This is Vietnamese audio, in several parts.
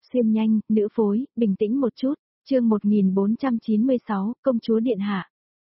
xuyên nhanh, nữ phối, bình tĩnh một chút, chương 1496, công chúa điện hạ.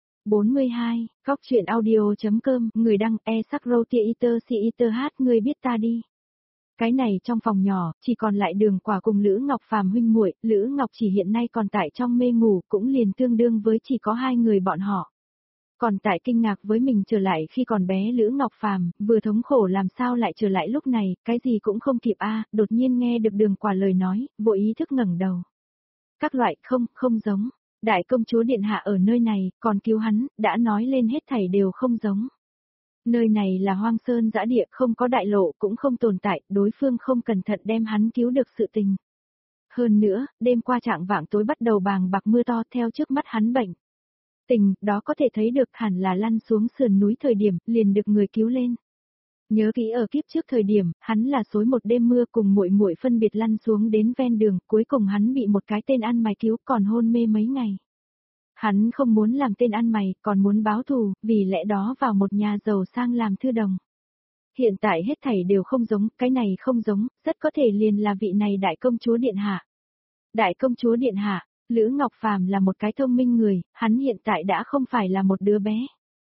42, góc chuyện audio.com, người đăng, e-sắc-rô-tia-iter-si-iter-hát, ngươi biết ta đi. Cái này trong phòng nhỏ, chỉ còn lại Đường Quả cùng Lữ Ngọc Phàm huynh muội, Lữ Ngọc Chỉ hiện nay còn tại trong mê ngủ, cũng liền tương đương với chỉ có hai người bọn họ. Còn tại kinh ngạc với mình trở lại khi còn bé Lữ Ngọc Phàm, vừa thống khổ làm sao lại trở lại lúc này, cái gì cũng không kịp đột nhiên nghe được Đường Quả lời nói, vội ý thức ngẩng đầu. Các loại không giống, đại công chúa điện hạ ở nơi này, còn cứu hắn, đã nói lên hết thảy đều không giống. Nơi này là hoang sơn dã địa, không có đại lộ cũng không tồn tại, đối phương không cẩn thận đem hắn cứu được sự tình. Hơn nữa, đêm qua trạng vạng tối bắt đầu bàng bạc mưa to theo trước mắt hắn bệnh. Tình, đó có thể thấy được hẳn là lăn xuống sườn núi thời điểm, liền được người cứu lên. Nhớ kỹ ở kiếp trước thời điểm, hắn là xối một đêm mưa cùng muội muội phân biệt lăn xuống đến ven đường, cuối cùng hắn bị một cái tên ăn mày cứu còn hôn mê mấy ngày. Hắn không muốn làm tên ăn mày, còn muốn báo thù, vì lẽ đó vào một nhà giàu sang làm thư đồng. Hiện tại hết thảy đều không giống, cái này không giống, rất có thể liền là vị này đại công chúa điện hạ. Đại công chúa điện hạ, Lữ Ngọc Phàm là một cái thông minh người, hắn hiện tại đã không phải là một đứa bé.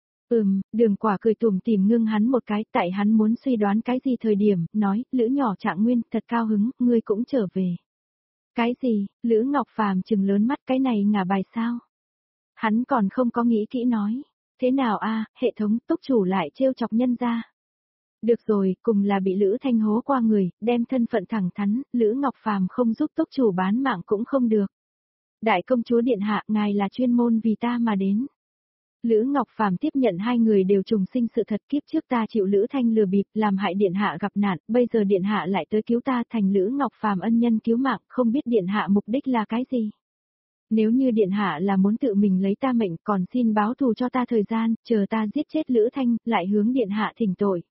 Đường Quả cười tủm tỉm ngưng hắn một cái, tại hắn muốn suy đoán cái gì thời điểm, nói, Lữ nhỏ Trạng Nguyên, thật cao hứng, ngươi cũng trở về. Cái gì, Lữ Ngọc Phàm trừng lớn mắt, cái này ngả bài sao? Hắn còn không có nghĩ kỹ nói, thế nào hệ thống túc chủ lại trêu chọc nhân ra. Được rồi, cùng là bị Lữ Thanh hố qua người, đem thân phận thẳng thắn, Lữ Ngọc Phàm không giúp túc chủ bán mạng cũng không được. Đại công chúa điện hạ, ngài là chuyên môn vì ta mà đến. Lữ Ngọc Phàm tiếp nhận hai người đều trùng sinh sự thật, kiếp trước ta chịu Lữ Thanh lừa bịp, làm hại điện hạ gặp nạn, bây giờ điện hạ lại tới cứu ta, thành Lữ Ngọc Phàm ân nhân cứu mạng, không biết điện hạ mục đích là cái gì. Nếu như điện hạ là muốn tự mình lấy ta mệnh, còn xin báo thù cho ta thời gian, chờ ta giết chết Lữ Thanh, lại hướng điện hạ thỉnh tội.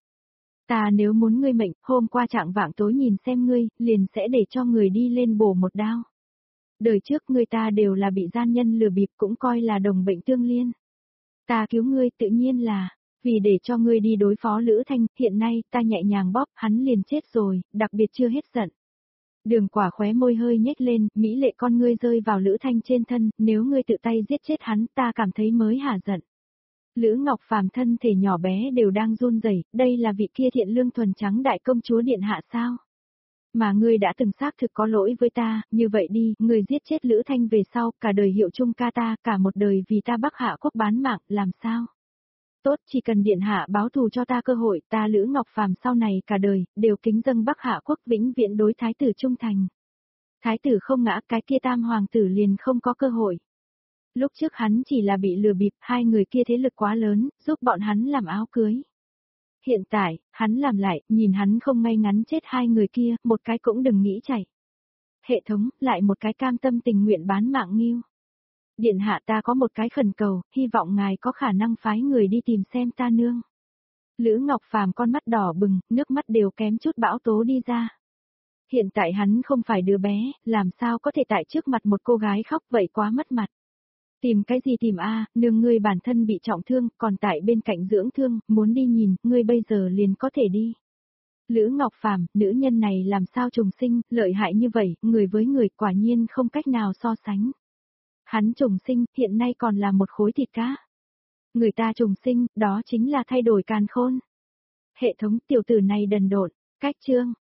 Ta nếu muốn ngươi mệnh, hôm qua trạng vạng tối nhìn xem ngươi, liền sẽ để cho người đi lên bổ một đao. Đời trước ngươi ta đều là bị gian nhân lừa bịp, cũng coi là đồng bệnh tương liên. Ta cứu ngươi tự nhiên là, vì để cho ngươi đi đối phó Lữ Thanh, hiện nay ta nhẹ nhàng bóp, hắn liền chết rồi, đặc biệt chưa hết giận. Đường Quả khóe môi hơi nhếch lên, mỹ lệ con ngươi rơi vào Lữ Thanh trên thân, nếu ngươi tự tay giết chết hắn, ta cảm thấy mới hả giận. Lữ Ngọc Phàm thân thể nhỏ bé đều đang run rẩy, đây là vị kia thiện lương thuần trắng đại công chúa điện hạ sao? Mà ngươi đã từng xác thực có lỗi với ta, như vậy đi, ngươi giết chết Lữ Thanh về sau, cả đời hiệu chung ca ta, cả một đời vì ta Bắc Hạ quốc bán mạng, làm sao? Tốt, chỉ cần điện hạ báo thù cho ta cơ hội, ta Lữ Ngọc Phàm sau này cả đời, đều kính dâng Bắc Hạ quốc vĩnh viễn đối thái tử trung thành. Thái tử không ngã, cái kia tam hoàng tử liền không có cơ hội. Lúc trước hắn chỉ là bị lừa bịp, hai người kia thế lực quá lớn, giúp bọn hắn làm áo cưới. Hiện tại, hắn làm lại, nhìn hắn không ngay ngắn chết hai người kia, một cái cũng đừng nghĩ chạy. Hệ thống, lại một cái cam tâm tình nguyện bán mạng nghiêu. Điện hạ ta có một cái khẩn cầu, hy vọng ngài có khả năng phái người đi tìm xem ta nương. Lữ Ngọc Phàm con mắt đỏ bừng, nước mắt đều kém chút bão tố đi ra. Hiện tại hắn không phải đứa bé, làm sao có thể tại trước mặt một cô gái khóc vậy quá mất mặt. Tìm cái gì tìm nương ngươi bản thân bị trọng thương, còn tại bên cạnh dưỡng thương, muốn đi nhìn, ngươi bây giờ liền có thể đi. Lữ Ngọc Phàm, nữ nhân này làm sao trùng sinh, lợi hại như vậy, người với người quả nhiên không cách nào so sánh. Hắn trùng sinh, hiện nay còn là một khối thịt cá. Người ta trùng sinh, đó chính là thay đổi càn khôn. Hệ thống tiểu tử này đần độn, cách chương.